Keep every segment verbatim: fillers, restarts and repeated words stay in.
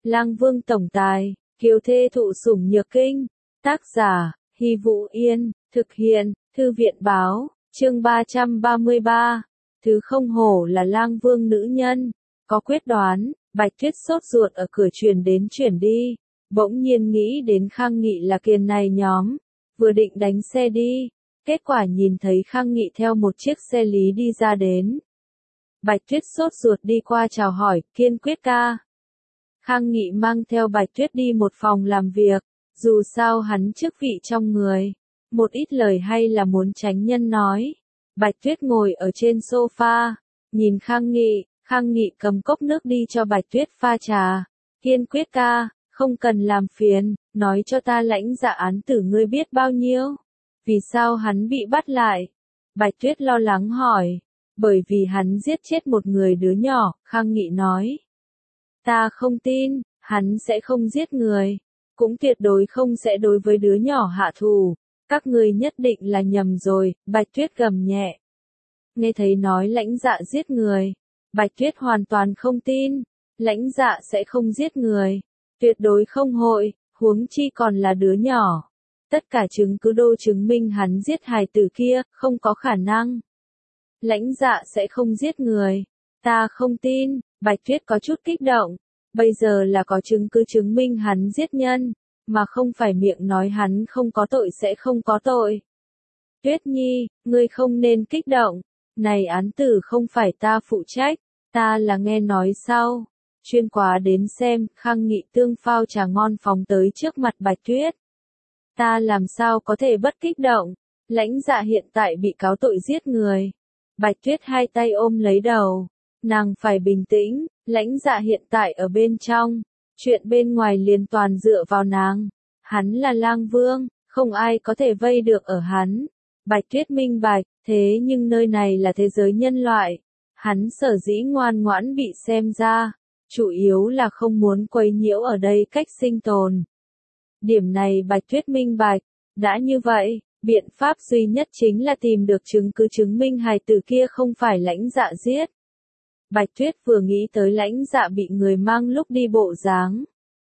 Lang Vương tổng tài, kiều thê thụ sủng nhược kinh. Tác giả, Hy Vũ Yên, thực hiện, Thư viện báo, chương ba trăm ba mươi ba. Thứ không hổ là Lang Vương nữ nhân, có quyết đoán. Bạch Tuyết sốt ruột ở cửa truyền đến chuyển đi, bỗng nhiên nghĩ đến Khang Nghị là kiền này nhóm, vừa định đánh xe đi, kết quả nhìn thấy Khang Nghị theo một chiếc xe lý đi ra đến. Bạch Tuyết sốt ruột đi qua chào hỏi, Kiên Quyết ca. Khang Nghị mang theo Bạch Tuyết đi một phòng làm việc, dù sao hắn chức vị trong người, một ít lời hay là muốn tránh nhân nói. Bạch Tuyết ngồi ở trên sofa, nhìn Khang Nghị. Khang Nghị cầm cốc nước đi cho Bạch Tuyết pha trà. Kiên Quyết ca, không cần làm phiền, nói cho ta lãnh dạ án tử ngươi biết bao nhiêu. Vì sao hắn bị bắt lại? Bạch Tuyết lo lắng hỏi. Bởi vì hắn giết chết một người đứa nhỏ, Khang Nghị nói. Ta không tin, hắn sẽ không giết người. Cũng tuyệt đối không sẽ đối với đứa nhỏ hạ thù. Các ngươi nhất định là nhầm rồi, Bạch Tuyết gầm nhẹ. Nghe thấy nói lãnh dạ giết người. Bạch Tuyết hoàn toàn không tin, lãnh dạ sẽ không giết người, tuyệt đối không hội, huống chi còn là đứa nhỏ. Tất cả chứng cứ đô chứng minh hắn giết hài tử kia, không có khả năng. Lãnh dạ sẽ không giết người, ta không tin, Bạch Tuyết có chút kích động, bây giờ là có chứng cứ chứng minh hắn giết nhân, mà không phải miệng nói hắn không có tội sẽ không có tội. Tuyết Nhi, ngươi không nên kích động, này án tử không phải ta phụ trách. Ta là nghe nói sau, chuyên quá đến xem, Khang Nghị tương phao trà ngon phóng tới trước mặt Bạch Tuyết. Ta làm sao có thể bất kích động, lãnh dạ hiện tại bị cáo tội giết người. Bạch Tuyết hai tay ôm lấy đầu, nàng phải bình tĩnh, lãnh dạ hiện tại ở bên trong, chuyện bên ngoài liền toàn dựa vào nàng. Hắn là Lang Vương, không ai có thể vây được ở hắn. Bạch Tuyết minh bạch, thế nhưng nơi này là thế giới nhân loại. Hắn sở dĩ ngoan ngoãn bị xem ra, chủ yếu là không muốn quấy nhiễu ở đây cách sinh tồn. Điểm này Bạch Tuyết minh bạch, đã như vậy, biện pháp duy nhất chính là tìm được chứng cứ chứng minh hài tử kia không phải lãnh dạ giết. Bạch Tuyết vừa nghĩ tới lãnh dạ bị người mang lúc đi bộ dáng.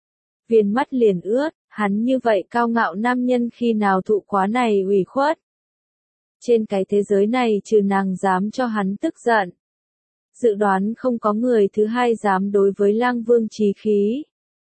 Viền mắt liền ướt, hắn như vậy cao ngạo nam nhân khi nào thụ quá này ủy khuất. Trên cái thế giới này trừ nàng dám cho hắn tức giận. Dự đoán không có người thứ hai dám đối với Lang Vương chí khí.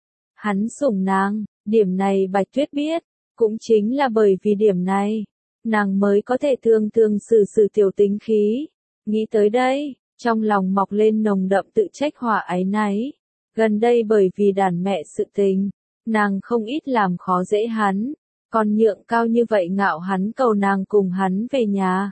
Hắn sủng nàng, điểm này Bạch Tuyết biết, cũng chính là bởi vì điểm này, nàng mới có thể thường thường xử xử tiểu tính khí. Nghĩ tới đây, trong lòng mọc lên nồng đậm tự trách hỏa áy náy. Gần đây bởi vì đàn mẹ sự tình, nàng không ít làm khó dễ hắn, còn nhượng cao như vậy ngạo hắn cầu nàng cùng hắn về nhà.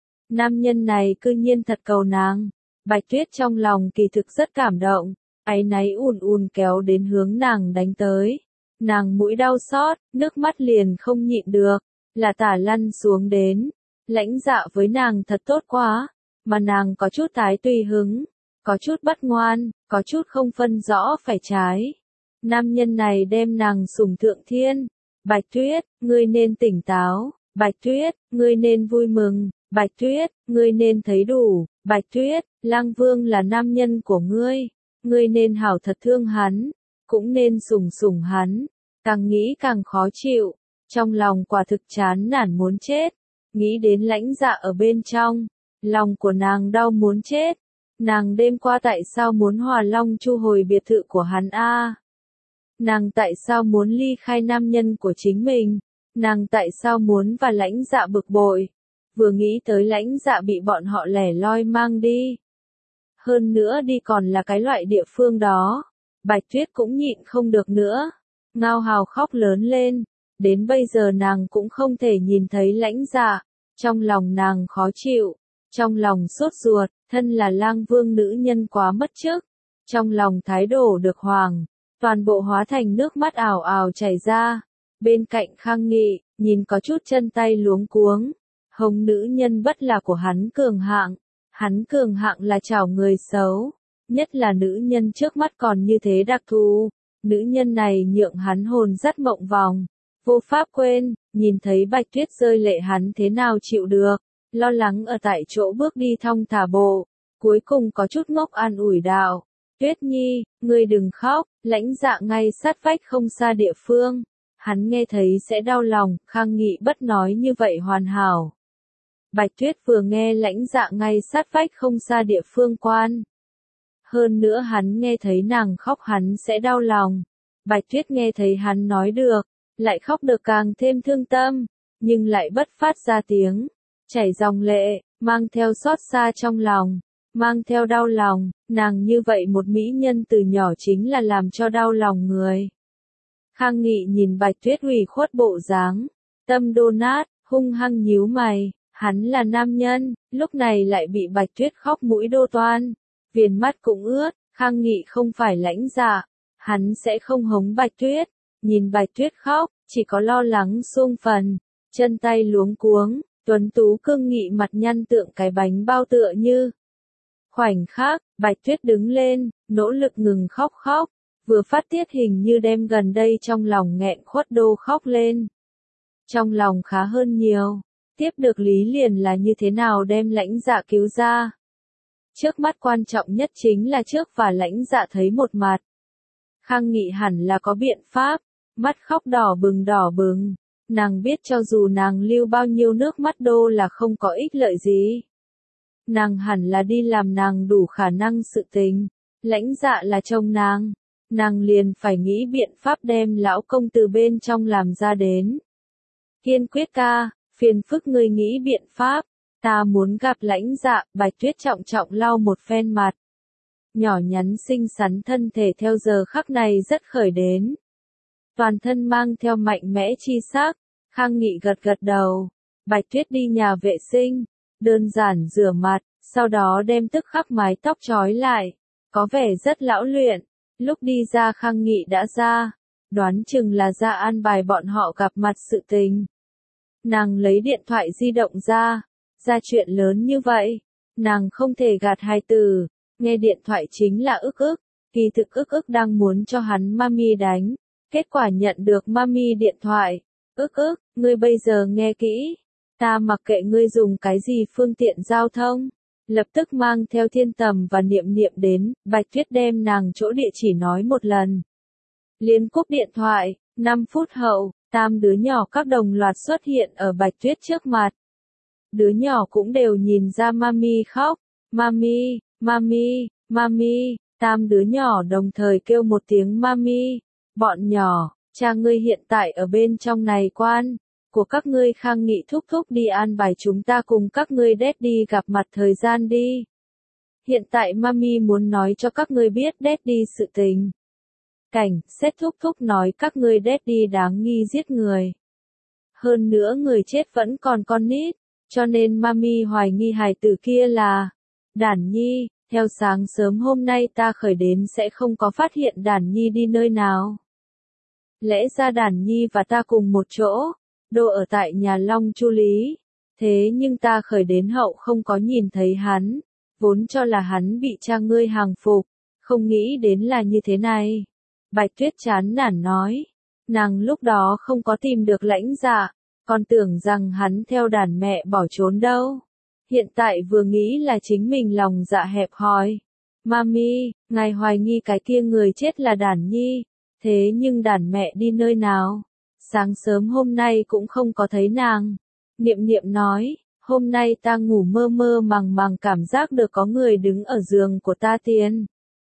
Nam nhân này cư nhiên thật cầu nàng. Bạch Tuyết trong lòng kỳ thực rất cảm động, áy náy ùn ùn kéo đến hướng nàng đánh tới. Nàng mũi đau xót, nước mắt liền không nhịn được, là tả lăn xuống đến. Lãnh dạ với nàng thật tốt quá, mà nàng có chút thái tùy hứng, có chút bất ngoan, có chút không phân rõ phải trái. Nam nhân này đem nàng sủng thượng thiên. Bạch Tuyết, ngươi nên tỉnh táo, Bạch Tuyết, ngươi nên vui mừng, Bạch Tuyết, ngươi nên thấy đủ, Bạch Tuyết, Lang Vương là nam nhân của ngươi, ngươi nên hảo thật thương hắn, cũng nên sủng sủng hắn. Càng nghĩ càng khó chịu, trong lòng quả thực chán nản muốn chết, nghĩ đến lãnh dạ ở bên trong, lòng của nàng đau muốn chết. Nàng đêm qua tại sao muốn hòa long chu hồi biệt thự của hắn a? À? Nàng tại sao muốn ly khai nam nhân của chính mình? Nàng tại sao muốn và lãnh dạ bực bội? Vừa nghĩ tới lãnh dạ bị bọn họ lẻ loi mang đi. Hơn nữa đi còn là cái loại địa phương đó. Bạch Tuyết cũng nhịn không được nữa. Ngao hào khóc lớn lên. Đến bây giờ nàng cũng không thể nhìn thấy lãnh dạ. Trong lòng nàng khó chịu. Trong lòng sốt ruột, thân là Lang Vương nữ nhân quá mất chức. Trong lòng thái đổ được hoàng. Toàn bộ hóa thành nước mắt ảo ảo chảy ra. Bên cạnh Khang Nghị, nhìn có chút chân tay luống cuống. Hồng nữ nhân bất là của hắn cường hạng. Hắn cường hạng là chảo người xấu. Nhất là nữ nhân trước mắt còn như thế đặc thù. Nữ nhân này nhượng hắn hồn dắt mộng vòng. Vô pháp quên, nhìn thấy Bạch Tuyết rơi lệ hắn thế nào chịu được. Lo lắng ở tại chỗ bước đi thong thả bộ. Cuối cùng có chút ngốc an ủi đạo. Tuyết Nhi, ngươi đừng khóc, Lãnh Dạ ngay sát vách không xa địa phương. Hắn nghe thấy sẽ đau lòng, Khang Nghị bất nói như vậy hoàn hảo. Bạch Tuyết vừa nghe Lãnh Dạ ngay sát vách không xa địa phương quan. Hơn nữa hắn nghe thấy nàng khóc hắn sẽ đau lòng. Bạch Tuyết nghe thấy hắn nói được, lại khóc được càng thêm thương tâm, nhưng lại bất phát ra tiếng, chảy dòng lệ, mang theo xót xa trong lòng, mang theo đau lòng, nàng như vậy một mỹ nhân từ nhỏ chính là làm cho đau lòng người. Khang Nghị nhìn Bạch Tuyết ủy khuất bộ dáng, tâm đô nát, hung hăng nhíu mày, hắn là nam nhân, lúc này lại bị Bạch Tuyết khóc mũi đô toan, viền mắt cũng ướt, Khang Nghị không phải Lãnh Dạ, hắn sẽ không hống Bạch Tuyết, nhìn Bạch Tuyết khóc, chỉ có lo lắng xung phần, chân tay luống cuống, tuấn tú cương nghị mặt nhăn tượng cái bánh bao tựa như. Khoảnh khắc, Bạch Tuyết đứng lên, nỗ lực ngừng khóc khóc, vừa phát tiết hình như đem gần đây trong lòng nghẹn khuất đô khóc lên. Trong lòng khá hơn nhiều, tiếp được lý liền là như thế nào đem Lãnh Dạ cứu ra. Trước mắt quan trọng nhất chính là trước và Lãnh Dạ thấy một mặt. Khang Nghị hẳn là có biện pháp, mắt khóc đỏ bừng đỏ bừng, nàng biết cho dù nàng lưu bao nhiêu nước mắt đô là không có ích lợi gì. Nàng hẳn là đi làm nàng đủ khả năng sự tình, Lãnh Dạ là chồng nàng, nàng liền phải nghĩ biện pháp đem lão công từ bên trong làm ra đến. Kiên quyết ca, phiền phức ngươi nghĩ biện pháp, ta muốn gặp Lãnh Dạ, Bạch Tuyết trọng trọng lau một phen mặt. Nhỏ nhắn xinh xắn thân thể theo giờ khắc này rất khởi đến. Toàn thân mang theo mạnh mẽ chi sắc, Khang Nghị gật gật đầu. Bạch Tuyết đi nhà vệ sinh, đơn giản rửa mặt, sau đó đem tức khắc mái tóc trói lại, có vẻ rất lão luyện. Lúc đi ra Khang Nghị đã ra, đoán chừng là ra an bài bọn họ gặp mặt sự tình. Nàng lấy điện thoại di động ra, ra chuyện lớn như vậy, nàng không thể gạt hai từ, nghe điện thoại chính là ức ức, kỳ thực ức ức đang muốn cho hắn mami đánh, kết quả nhận được mami điện thoại, ức ức, ngươi bây giờ nghe kỹ, ta mặc kệ ngươi dùng cái gì phương tiện giao thông, lập tức mang theo Thiên Tầm và Niệm Niệm đến, Bạch Tuyết đem nàng chỗ địa chỉ nói một lần. Liên cúp điện thoại, năm phút hậu, tam đứa nhỏ các đồng loạt xuất hiện ở Bạch Tuyết trước mặt. Đứa nhỏ cũng đều nhìn ra mami khóc, mami, mami, mami, tam đứa nhỏ đồng thời kêu một tiếng mami, bọn nhỏ, cha ngươi hiện tại ở bên trong này quan, của các ngươi Khang Nghị thúc thúc đi an bài chúng ta cùng các ngươi Daddy gặp mặt thời gian đi. Hiện tại mami muốn nói cho các ngươi biết Daddy sự tình. Cảnh, xét thúc thúc nói các ngươi Daddy đáng nghi giết người. Hơn nữa người chết vẫn còn con nít, cho nên mami hoài nghi hài tử kia là Đản Nhi, theo sáng sớm hôm nay ta khởi đến sẽ không có phát hiện Đản Nhi đi nơi nào. Lẽ ra Đản Nhi và ta cùng một chỗ, đồ ở tại nhà Long Chu Lý, thế nhưng ta khởi đến hậu không có nhìn thấy hắn, vốn cho là hắn bị cha ngươi hàng phục, không nghĩ đến là như thế này. Bạch Tuyết chán nản nói, nàng lúc đó không có tìm được Lãnh Dạ, còn tưởng rằng hắn theo đàn mẹ bỏ trốn đâu. Hiện tại vừa nghĩ là chính mình lòng dạ hẹp hòi. Mami, ngài hoài nghi cái kia người chết là Đản Nhi, thế nhưng đàn mẹ đi nơi nào? Sáng sớm hôm nay cũng không có thấy nàng. Niệm Niệm nói, hôm nay ta ngủ mơ mơ màng màng cảm giác được có người đứng ở giường của ta tiền.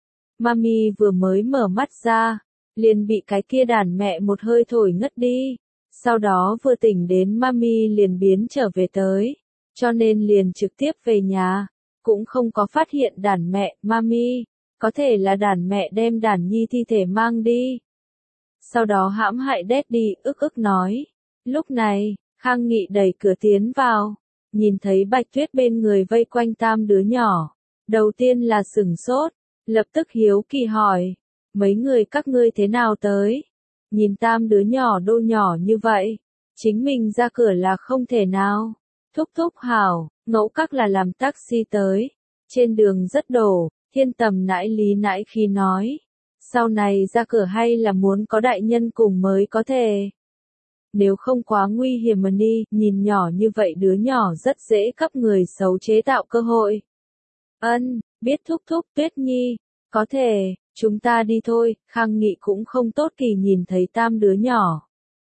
Mami vừa mới mở mắt ra, liền bị cái kia đàn mẹ một hơi thổi ngất đi. Sau đó vừa tỉnh đến mami liền biến trở về tới, cho nên liền trực tiếp về nhà, cũng không có phát hiện đàn mẹ, mami, có thể là đàn mẹ đem Đản Nhi thi thể mang đi. Sau đó hãm hại Daddy, ức ức nói. Lúc này, Khang Nghị đẩy cửa tiến vào, nhìn thấy Bạch Tuyết bên người vây quanh tam đứa nhỏ. Đầu tiên là sửng sốt, lập tức hiếu kỳ hỏi, mấy người các ngươi thế nào tới? Nhìn tam đứa nhỏ đô nhỏ như vậy, chính mình ra cửa là không thể nào. Thúc thúc hảo, ngẫu các là làm taxi tới, trên đường rất đổ, Thiên Tầm nãi lý nãi khi nói. Sau này ra cửa hay là muốn có đại nhân cùng mới có thể. Nếu không quá nguy hiểm mà đi, nhìn nhỏ như vậy đứa nhỏ rất dễ cấp người xấu chế tạo cơ hội. Ân, biết thúc thúc Tuyết Nhi, có thể, chúng ta đi thôi, Khang Nghị cũng không tốt kỳ nhìn thấy tam đứa nhỏ.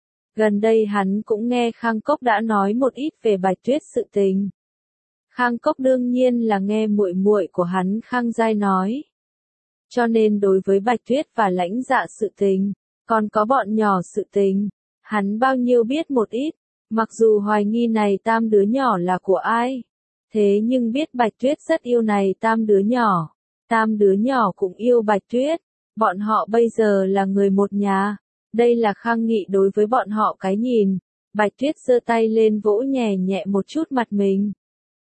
Gần đây hắn cũng nghe Khang Cốc đã nói một ít về Bạch Tuyết sự tình. Khang Cốc đương nhiên là nghe muội muội của hắn Khang Giai nói. Cho nên đối với Bạch Tuyết và Lãnh Dạ sự tình, còn có bọn nhỏ sự tình, hắn bao nhiêu biết một ít, mặc dù hoài nghi này tam đứa nhỏ là của ai. Thế nhưng biết Bạch Tuyết rất yêu này tam đứa nhỏ, tam đứa nhỏ cũng yêu Bạch Tuyết, bọn họ bây giờ là người một nhà, đây là Khang Nghị đối với bọn họ cái nhìn. Bạch Tuyết giơ tay lên vỗ nhẹ nhẹ một chút mặt mình.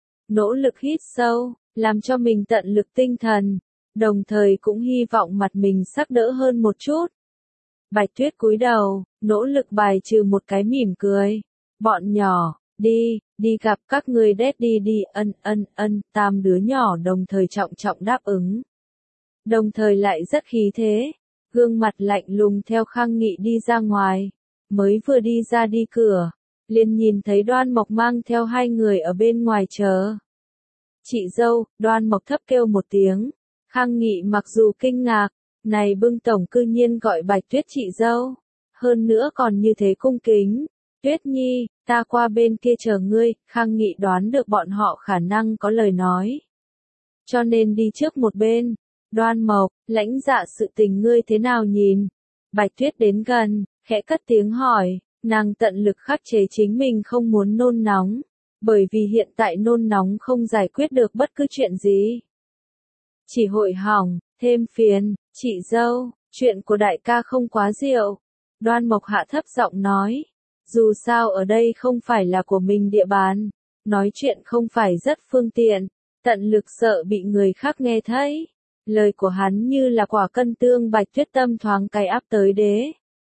Nỗ lực hít sâu, làm cho mình tận lực tinh thần, đồng thời cũng hy vọng mặt mình sắc đỡ hơn một chút. Bạch Tuyết cúi đầu, nỗ lực bài trừ một cái mỉm cười. Bọn nhỏ, đi, đi gặp các người daddy đi, ân ân ân, tam đứa nhỏ đồng thời trọng trọng đáp ứng. Đồng thời lại rất khí thế, gương mặt lạnh lùng theo Khang Nghị đi ra ngoài, mới vừa đi ra đi cửa, liền nhìn thấy Đoan Mộc mang theo hai người ở bên ngoài chờ. Chị dâu, Đoan Mộc thấp kêu một tiếng, Khang Nghị mặc dù kinh ngạc, này Bưng tổng cư nhiên gọi Bạch Tuyết chị dâu, hơn nữa còn như thế cung kính. Tuyết Nhi, ta qua bên kia chờ ngươi, Khang Nghị đoán được bọn họ khả năng có lời nói. Cho nên đi trước một bên. Đoan Mộc, Lãnh Dạ sự tình ngươi thế nào nhìn? Bạch Tuyết đến gần, khẽ cất tiếng hỏi, nàng tận lực khắc chế chính mình không muốn nôn nóng, bởi vì hiện tại nôn nóng không giải quyết được bất cứ chuyện gì. Chỉ hội hỏng, thêm phiền, chị dâu, chuyện của đại ca không quá diệu. Đoan Mộc hạ thấp giọng nói, dù sao ở đây không phải là của mình địa bàn, nói chuyện không phải rất phương tiện, tận lực sợ bị người khác nghe thấy. Lời của hắn như là quả cân tương. Bạch Tuyết tâm thoáng cái áp tới đế.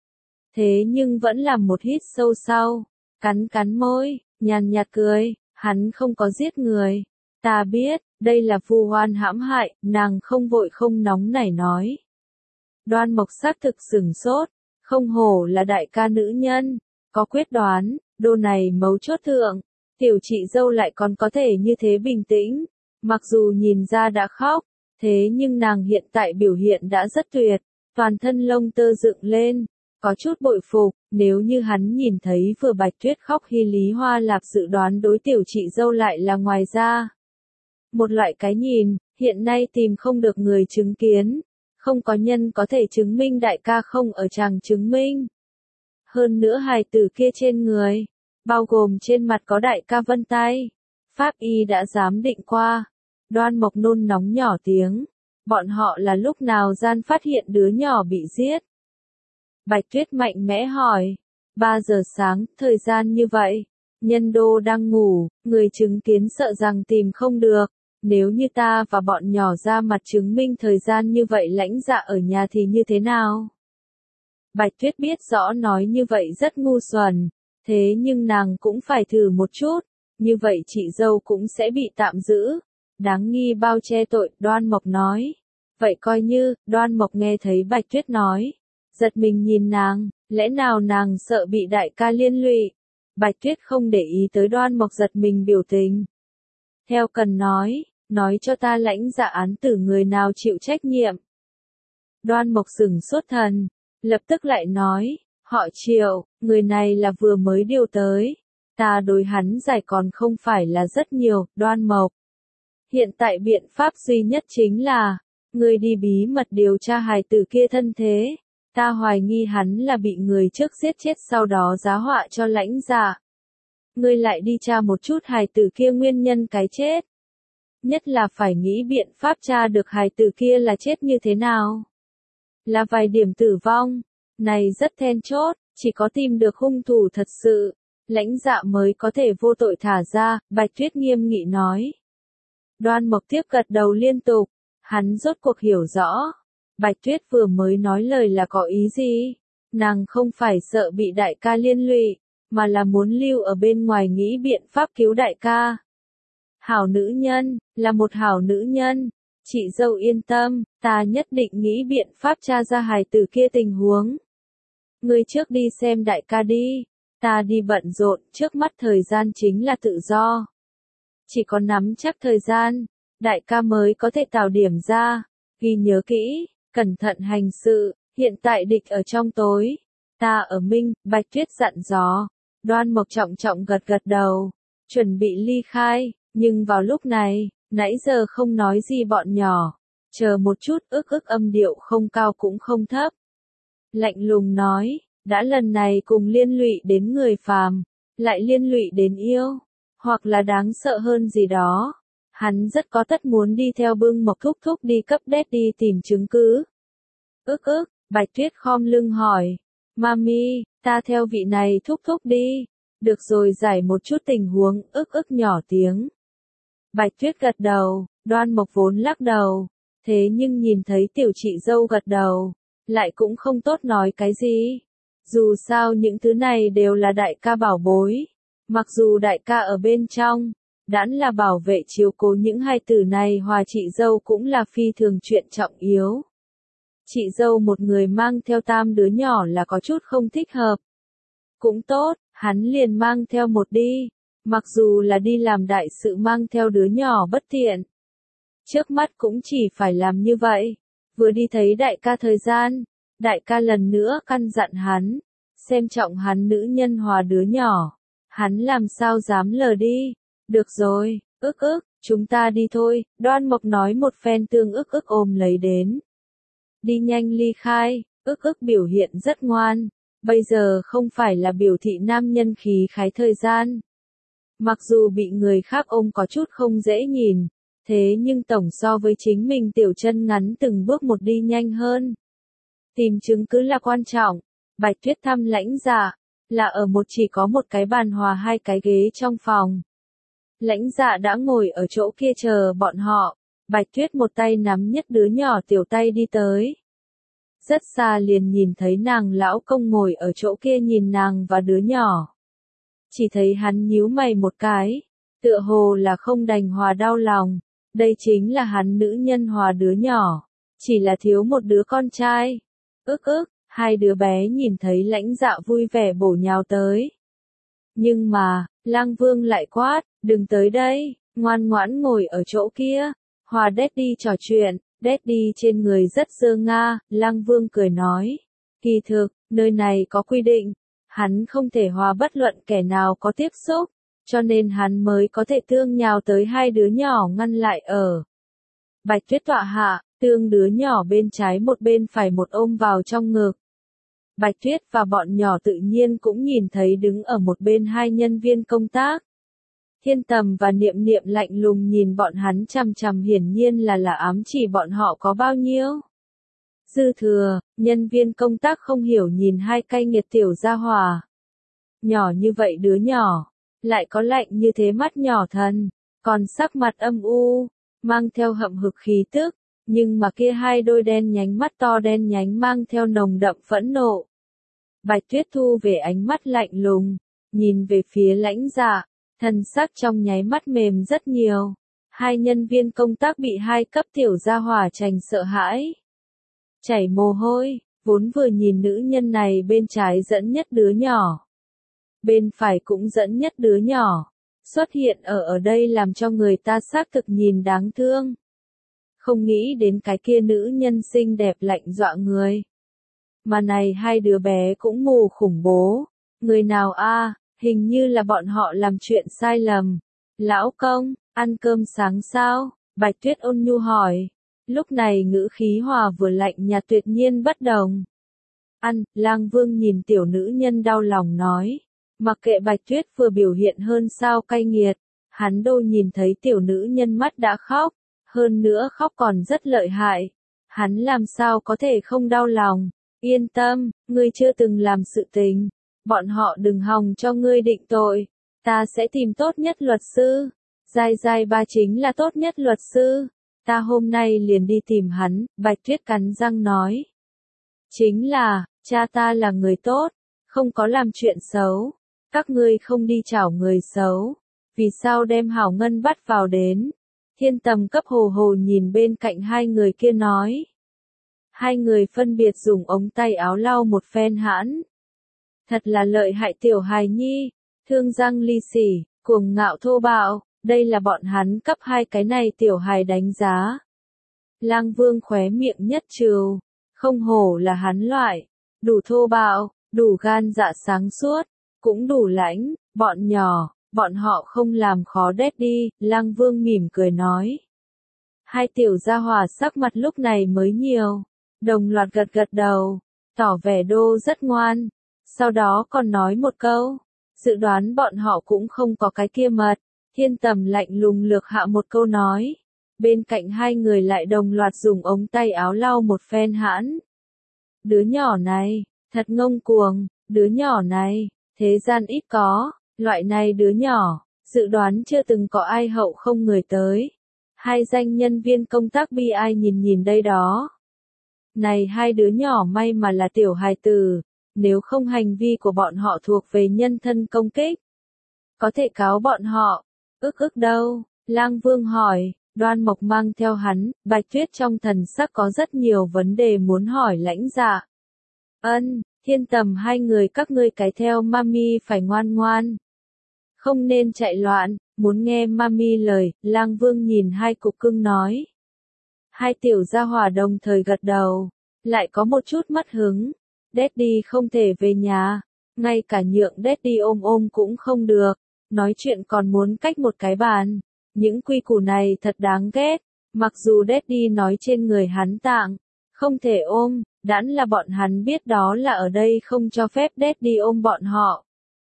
Thế nhưng vẫn làm một hít sâu sau, cắn cắn môi, nhàn nhạt cười, hắn không có giết người. Ta biết, đây là vu oan hãm hại, nàng không vội không nóng nảy nói. Đoan Mộc xác thực sửng sốt, không hổ là đại ca nữ nhân, có quyết đoán, đô này mấu chốt thượng, tiểu chị dâu lại còn có thể như thế bình tĩnh, mặc dù nhìn ra đã khóc. Thế nhưng nàng hiện tại biểu hiện đã rất tuyệt, toàn thân lông tơ dựng lên, có chút bội phục, nếu như hắn nhìn thấy vừa Bạch Tuyết khóc khi Lý Hoa Lạp dự đoán đối tiểu chị dâu lại là ngoài ra. Một loại cái nhìn, hiện nay tìm không được người chứng kiến, không có nhân có thể chứng minh đại ca không ở chàng chứng minh. Hơn nữa hài tử kia trên người, bao gồm trên mặt có đại ca vân tay, pháp y đã giám định qua. Đoan Mộc nôn nóng nhỏ tiếng, bọn họ là lúc nào gian phát hiện đứa nhỏ bị giết? Bạch Tuyết mạnh mẽ hỏi, ba giờ sáng, thời gian như vậy, nhân đô đang ngủ, người chứng kiến sợ rằng tìm không được, nếu như ta và bọn nhỏ ra mặt chứng minh thời gian như vậy Lãnh Dạ ở nhà thì như thế nào? Bạch Tuyết biết rõ nói như vậy rất ngu xuẩn, thế nhưng nàng cũng phải thử một chút, như vậy chị dâu cũng sẽ bị tạm giữ. Đáng nghi bao che tội, Đoan Mộc nói. Vậy coi như, Đoan Mộc nghe thấy Bạch Tuyết nói. Giật mình nhìn nàng, lẽ nào nàng sợ bị đại ca liên lụy. Bạch Tuyết không để ý tới Đoan Mộc giật mình biểu tình. Theo cần nói, nói cho ta Lãnh Dạ án tử người nào chịu trách nhiệm. Đoan Mộc sửng sốt thần, lập tức lại nói, họ Triệu, người này là vừa mới điều tới. Ta đối hắn giải còn không phải là rất nhiều, Đoan Mộc. Hiện tại biện pháp duy nhất chính là, người đi bí mật điều tra hài tử kia thân thế. Ta hoài nghi hắn là bị người trước giết chết sau đó giá họa cho Lãnh Dạ. Ngươi lại đi tra một chút hài tử kia nguyên nhân cái chết. Nhất là phải nghĩ biện pháp tra được hài tử kia là chết như thế nào. Là vài điểm tử vong. Này rất then chốt, chỉ có tìm được hung thủ thật sự. Lãnh Dạ mới có thể vô tội thả ra, Bạch Tuyết nghiêm nghị nói. Đoan Mộc tiếp gật đầu liên tục, hắn rốt cuộc hiểu rõ. Bạch Tuyết vừa mới nói lời là có ý gì? Nàng không phải sợ bị đại ca liên lụy, mà là muốn lưu ở bên ngoài nghĩ biện pháp cứu đại ca. Hảo nữ nhân, là một hảo nữ nhân. Chị dâu yên tâm, ta nhất định nghĩ biện pháp tra ra hài tử kia tình huống. Ngươi trước đi xem đại ca đi, ta đi bận rộn, trước mắt thời gian chính là tự do. Chỉ có nắm chắc thời gian, đại ca mới có thể tạo điểm ra, ghi nhớ kỹ, cẩn thận hành sự, hiện tại địch ở trong tối, ta ở minh, Bạch Tuyết dặn dò. Đoan Mộc trọng trọng gật gật đầu, chuẩn bị ly khai, nhưng vào lúc này, nãy giờ không nói gì bọn nhỏ, chờ một chút, ức ức âm điệu không cao cũng không thấp. Lạnh lùng nói, đã lần này cùng liên lụy đến người phàm, lại liên lụy đến yêu, hoặc là đáng sợ hơn gì đó. Hắn rất có tất muốn đi theo Bưng Mộc thúc thúc đi cấp đét đi tìm chứng cứ. Ức ức, Bạch Tuyết khom lưng hỏi, Mami, ta theo vị này thúc thúc đi. Được rồi, giải một chút tình huống, ức ức nhỏ tiếng. Bạch Tuyết gật đầu, Đoan Mộc vốn lắc đầu, thế nhưng nhìn thấy tiểu chị dâu gật đầu, lại cũng không tốt nói cái gì. Dù sao những thứ này đều là đại ca bảo bối, mặc dù đại ca ở bên trong, đãn là bảo vệ chiếu cố những hai tử này, hòa chị dâu cũng là phi thường chuyện trọng yếu. Chị dâu một người mang theo tam đứa nhỏ là có chút không thích hợp. Cũng tốt, hắn liền mang theo một đi, mặc dù là đi làm đại sự mang theo đứa nhỏ bất tiện. Trước mắt cũng chỉ phải làm như vậy. Vừa đi thấy đại ca thời gian, đại ca lần nữa căn dặn hắn, xem trọng hắn nữ nhân hòa đứa nhỏ. Hắn làm sao dám lờ đi. Được rồi, ức ức, chúng ta đi thôi, Đoan Mộc nói một phen tương ức ức ôm lấy đến. Đi nhanh ly khai, ức ức biểu hiện rất ngoan, bây giờ không phải là biểu thị nam nhân khí khái thời gian. Mặc dù bị người khác ôm có chút không dễ nhìn, thế nhưng tổng so với chính mình tiểu chân ngắn từng bước một đi nhanh hơn. Tìm chứng cứ là quan trọng, Bạch Tuyết thăm Lãnh Dạ, là ở một chỉ có một cái bàn hòa hai cái ghế trong phòng. Lãnh Dạ đã ngồi ở chỗ kia chờ bọn họ, Bạch Tuyết một tay nắm nhất đứa nhỏ tiểu tay đi tới. Rất xa liền nhìn thấy nàng lão công ngồi ở chỗ kia nhìn nàng và đứa nhỏ. Chỉ thấy hắn nhíu mày một cái, tựa hồ là không đành hòa đau lòng, đây chính là hắn nữ nhân hòa đứa nhỏ, chỉ là thiếu một đứa con trai. Ức ức, hai đứa bé nhìn thấy Lãnh Dạ vui vẻ bổ nhào tới. Nhưng mà, Lang Vương lại quát, đừng tới đây, ngoan ngoãn ngồi ở chỗ kia, hòa Daddy trò chuyện. Daddy trên người rất dơ nga, Lang Vương cười nói. Kỳ thực, nơi này có quy định, hắn không thể hòa bất luận kẻ nào có tiếp xúc, cho nên hắn mới có thể tương nhào tới hai đứa nhỏ ngăn lại ở. Bạch Tuyết tọa hạ, tương đứa nhỏ bên trái một bên phải một ôm vào trong ngực. Bạch Tuyết và bọn nhỏ tự nhiên cũng nhìn thấy đứng ở một bên hai nhân viên công tác. Thiên Tầm và Niệm Niệm lạnh lùng nhìn bọn hắn chằm chằm, hiển nhiên là là ám chỉ bọn họ có bao nhiêu. Dư thừa, nhân viên công tác không hiểu nhìn hai cay nghiệt tiểu gia hỏa. Nhỏ như vậy đứa nhỏ, lại có lạnh như thế mắt nhỏ thần, còn sắc mặt âm u, mang theo hậm hực khí tức, nhưng mà kia hai đôi đen nhánh mắt to đen nhánh mang theo nồng đậm phẫn nộ. Bạch Tuyết thu về ánh mắt lạnh lùng, nhìn về phía Lãnh Dạ. Thần sắc trong nháy mắt mềm rất nhiều. Hai nhân viên công tác bị hai cấp tiểu gia hỏa chành sợ hãi. Chảy mồ hôi, vốn vừa nhìn nữ nhân này bên trái dẫn nhất đứa nhỏ. Bên phải cũng dẫn nhất đứa nhỏ. Xuất hiện ở ở đây làm cho người ta xác thực nhìn đáng thương. Không nghĩ đến cái kia nữ nhân xinh đẹp lạnh dọa người. Mà này hai đứa bé cũng mù khủng bố. Người nào a? Hình như là bọn họ làm chuyện sai lầm. Lão công, ăn cơm sáng sao? Bạch Tuyết ôn nhu hỏi. Lúc này ngữ khí hòa vừa lạnh nhạt tuyệt nhiên bất đồng. Ăn, Lang Vương nhìn tiểu nữ nhân đau lòng nói. Mặc kệ Bạch Tuyết vừa biểu hiện hơn sao cay nghiệt, hắn đô nhìn thấy tiểu nữ nhân mắt đã khóc, hơn nữa khóc còn rất lợi hại. Hắn làm sao có thể không đau lòng? Yên tâm, ngươi chưa từng làm sự tình. Bọn họ đừng hòng cho ngươi định tội, ta sẽ tìm tốt nhất luật sư. Giai Giai ba chính là tốt nhất luật sư, ta hôm nay liền đi tìm hắn, Bạch Tuyết cắn răng nói. Chính là, cha ta là người tốt, không có làm chuyện xấu, các ngươi không đi chảo người xấu, vì sao đem Hảo Ngân bắt vào đến? Thiên Tầm cấp hồ hồ nhìn bên cạnh hai người kia nói. Hai người phân biệt dùng ống tay áo lau một phen hãn. Thật là lợi hại tiểu hài nhi, thương răng ly xỉ, cuồng ngạo thô bạo, đây là bọn hắn cấp hai cái này tiểu hài đánh giá. Lang Vương khóe miệng nhất trừ, không hổ là hắn loại, đủ thô bạo, đủ gan dạ sáng suốt, cũng đủ lãnh, bọn nhỏ, bọn họ không làm khó Daddy, Lang Vương mỉm cười nói. Hai tiểu gia hỏa sắc mặt lúc này mới nhiều, đồng loạt gật gật đầu, tỏ vẻ đô rất ngoan, sau đó còn nói một câu, dự đoán bọn họ cũng không có cái kia mật, Thiên Tầm lạnh lùng lược hạ một câu nói, bên cạnh hai người lại đồng loạt dùng ống tay áo lau một phen hãn. Đứa nhỏ này, thật ngông cuồng, đứa nhỏ này, thế gian ít có, loại này đứa nhỏ, dự đoán chưa từng có ai hậu không người tới. Hai danh nhân viên công tác bi ai nhìn nhìn đây đó. Này hai đứa nhỏ may mà là tiểu hài tử, nếu không hành vi của bọn họ thuộc về nhân thân công kích. Có thể cáo bọn họ, ức ức đâu, Lang Vương hỏi, Đoan Mộc mang theo hắn, Bạch Tuyết trong thần sắc có rất nhiều vấn đề muốn hỏi Lãnh Dạ. Ân, Thiên Tầm hai người các ngươi cái theo mami phải ngoan ngoan. Không nên chạy loạn, muốn nghe mami lời, Lang Vương nhìn hai cục cưng nói. Hai tiểu gia hỏa đồng thời gật đầu, lại có một chút mất hứng. Daddy không thể về nhà, ngay cả nhượng Daddy ôm ôm cũng không được, nói chuyện còn muốn cách một cái bàn. Những quy củ này thật đáng ghét, mặc dù Daddy nói trên người hắn tạng, không thể ôm, đãn là bọn hắn biết đó là ở đây không cho phép Daddy ôm bọn họ.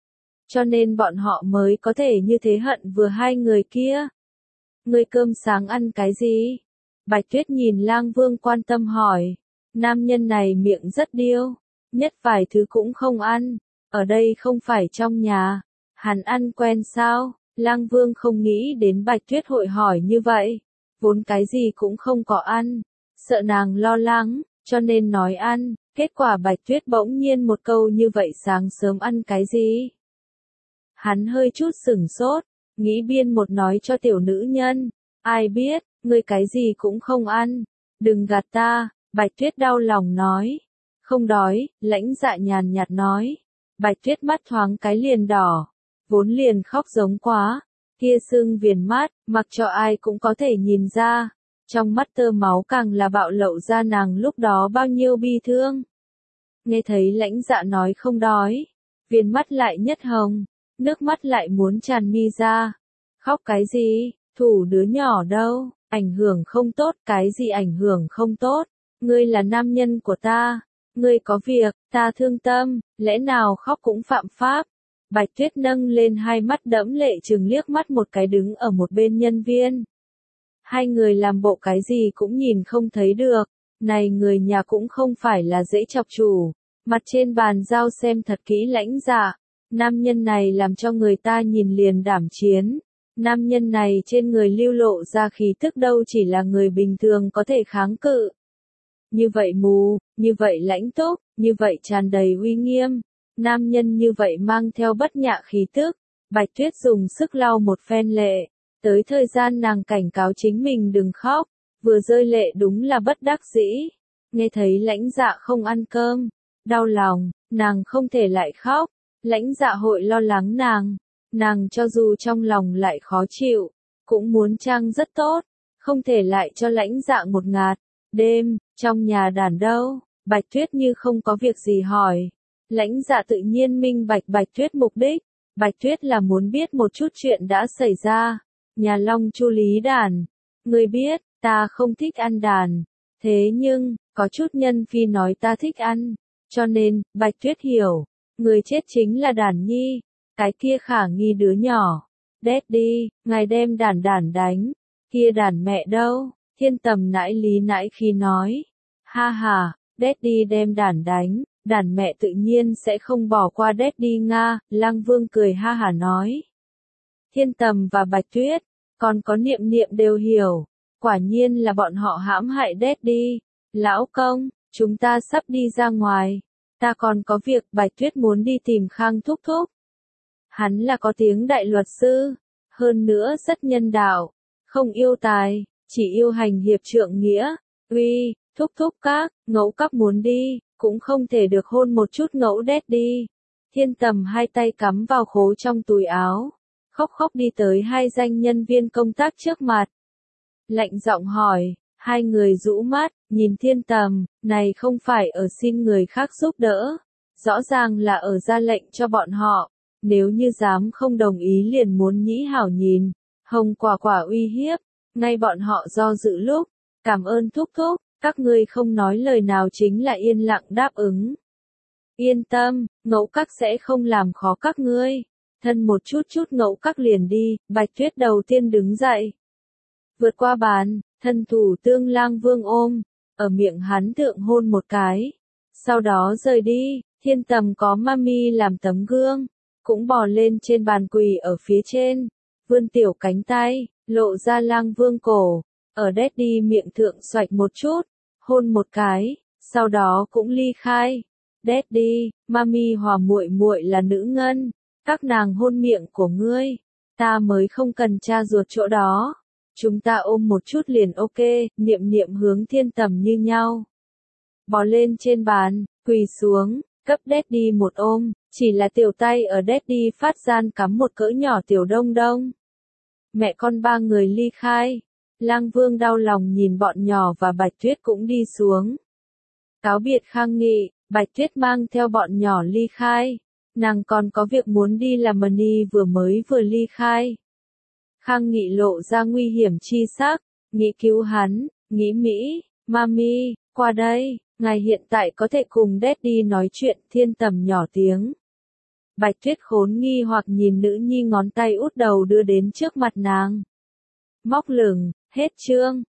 Cho nên bọn họ mới có thể như thế hận vừa hai người kia. Người cơm sáng ăn cái gì? Bạch Tuyết nhìn Lang Vương quan tâm hỏi. Nam nhân này miệng rất điêu, nhất vài thứ cũng không ăn, ở đây không phải trong nhà. Hắn ăn quen sao? Lang Vương không nghĩ đến Bạch Tuyết hội hỏi như vậy. Vốn cái gì cũng không có ăn, sợ nàng lo lắng, cho nên nói ăn. Kết quả Bạch Tuyết bỗng nhiên một câu như vậy sáng sớm ăn cái gì? Hắn hơi chút sửng sốt, nghĩ biên một nói cho tiểu nữ nhân. Ai biết, ngươi cái gì cũng không ăn. Đừng gạt ta, Bạch Tuyết đau lòng nói. Không đói, Lãnh Dạ nhàn nhạt nói. Bạch Tuyết mắt thoáng cái liền đỏ. Vốn liền khóc giống quá. Kia sưng viền mắt, mặc cho ai cũng có thể nhìn ra. Trong mắt tơ máu càng là bạo lộ ra nàng lúc đó bao nhiêu bi thương. Nghe thấy Lãnh Dạ nói không đói. Viền mắt lại nhất hồng. Nước mắt lại muốn tràn mi ra. Khóc cái gì, thủ đứa nhỏ đâu, ảnh hưởng không tốt, cái gì ảnh hưởng không tốt, ngươi là nam nhân của ta, ngươi có việc, ta thương tâm, lẽ nào khóc cũng phạm pháp. Bạch Tuyết nâng lên hai mắt đẫm lệ trừng liếc mắt một cái đứng ở một bên nhân viên. Hai người làm bộ cái gì cũng nhìn không thấy được, này người nhà cũng không phải là dễ chọc chủ, mặt trên bàn giao xem thật kỹ Lãnh Dạ. Nam nhân này làm cho người ta nhìn liền đảm chiến. Nam nhân này trên người lưu lộ ra khí tức đâu chỉ là người bình thường có thể kháng cự. Như vậy mù, như vậy lãnh túc, như vậy tràn đầy uy nghiêm. Nam nhân như vậy mang theo bất nhã khí tức. Bạch Tuyết dùng sức lau một phen lệ. Tới thời gian nàng cảnh cáo chính mình đừng khóc. Vừa rơi lệ đúng là bất đắc dĩ. Nghe thấy Lãnh Dạ không ăn cơm. Đau lòng, nàng không thể lại khóc. Lãnh Dạ hội lo lắng nàng, nàng cho dù trong lòng lại khó chịu, cũng muốn trang rất tốt, không thể lại cho Lãnh Dạ một ngạt. Đêm, trong nhà đàn đâu, Bạch Tuyết như không có việc gì hỏi. Lãnh Dạ tự nhiên minh bạch Bạch Tuyết mục đích, Bạch Tuyết là muốn biết một chút chuyện đã xảy ra. Nhà Long Chu lý đàn, ngươi biết, ta không thích ăn đàn, thế nhưng, có chút nhân phi nói ta thích ăn, cho nên, Bạch Tuyết hiểu. Người chết chính là Đàn Nhi, cái kia khả nghi đứa nhỏ. Daddy, ngài đem Đàn Đàn đánh, kia Đàn mẹ đâu? Thiên Tầm nãi lý nãi khi nói. Ha ha, Daddy đem Đàn đánh, Đàn mẹ tự nhiên sẽ không bỏ qua Daddy Nga, Lang Vương cười ha hả nói. Thiên Tầm và Bạch Tuyết, còn có Niệm Niệm đều hiểu, quả nhiên là bọn họ hãm hại Daddy. Lão công, chúng ta sắp đi ra ngoài. Ta còn có việc, Bạch Tuyết muốn đi tìm Khang Thúc Thúc. Hắn là có tiếng đại luật sư, hơn nữa rất nhân đạo, không yêu tài, chỉ yêu hành hiệp trượng nghĩa. Uy, Thúc Thúc các, ngẫu các muốn đi, cũng không thể được hôn một chút ngẫu đét đi. Thiên Tầm hai tay cắm vào khố trong túi áo, khóc khóc đi tới hai danh nhân viên công tác trước mặt. Lạnh giọng hỏi, Hai người rũ mắt, nhìn Thiên Tầm, này không phải ở xin người khác giúp đỡ. Rõ ràng là ở ra lệnh cho bọn họ. Nếu như dám không đồng ý liền muốn nhĩ hảo nhìn. Hồng quả quả uy hiếp. Ngay bọn họ do dự lúc. Cảm ơn thúc thúc, các ngươi không nói lời nào chính là yên lặng đáp ứng. Yên tâm, ngẫu các sẽ không làm khó các ngươi. Thân một chút chút ngẫu các liền đi, Bạch Tuyết đầu tiên đứng dậy. Vượt qua bàn, thân thủ Tương Lang Vương ôm, ở miệng hắn thượng hôn một cái. Sau đó rời đi, Thiên Tầm có mami làm tấm gương, cũng bò lên trên bàn quỳ ở phía trên, vươn tiểu cánh tay, lộ ra Lang Vương cổ, ở Daddy miệng thượng xoạch một chút, hôn một cái, sau đó cũng ly khai. Daddy, mami hòa muội muội là nữ ngân, các nàng hôn miệng của ngươi, ta mới không cần cha ruột chỗ đó. Chúng ta ôm một chút liền ok, niệm niệm hướng Thiên Tầm như nhau. Bò lên trên bàn, quỳ xuống, cấp Daddy một ôm, chỉ là tiểu tay ở Daddy phát gian cắm một cỡ nhỏ tiểu đông đông. Mẹ con ba người ly khai, Lang Vương đau lòng nhìn bọn nhỏ và Bạch Tuyết cũng đi xuống. Cáo biệt Khang Nghị, Bạch Tuyết mang theo bọn nhỏ ly khai, nàng còn có việc muốn đi làm Mani vừa mới vừa ly khai. Khang Nghị lộ ra nguy hiểm chi sắc, nghĩ cứu hắn, nghĩ Mỹ, mami, qua đây, ngài hiện tại có thể cùng Daddy nói chuyện. Thiên Tầm nhỏ tiếng. Bạch Tuyết khốn nghi hoặc nhìn nữ nhi ngón tay út đầu đưa đến trước mặt nàng. Móc lửng, hết chương.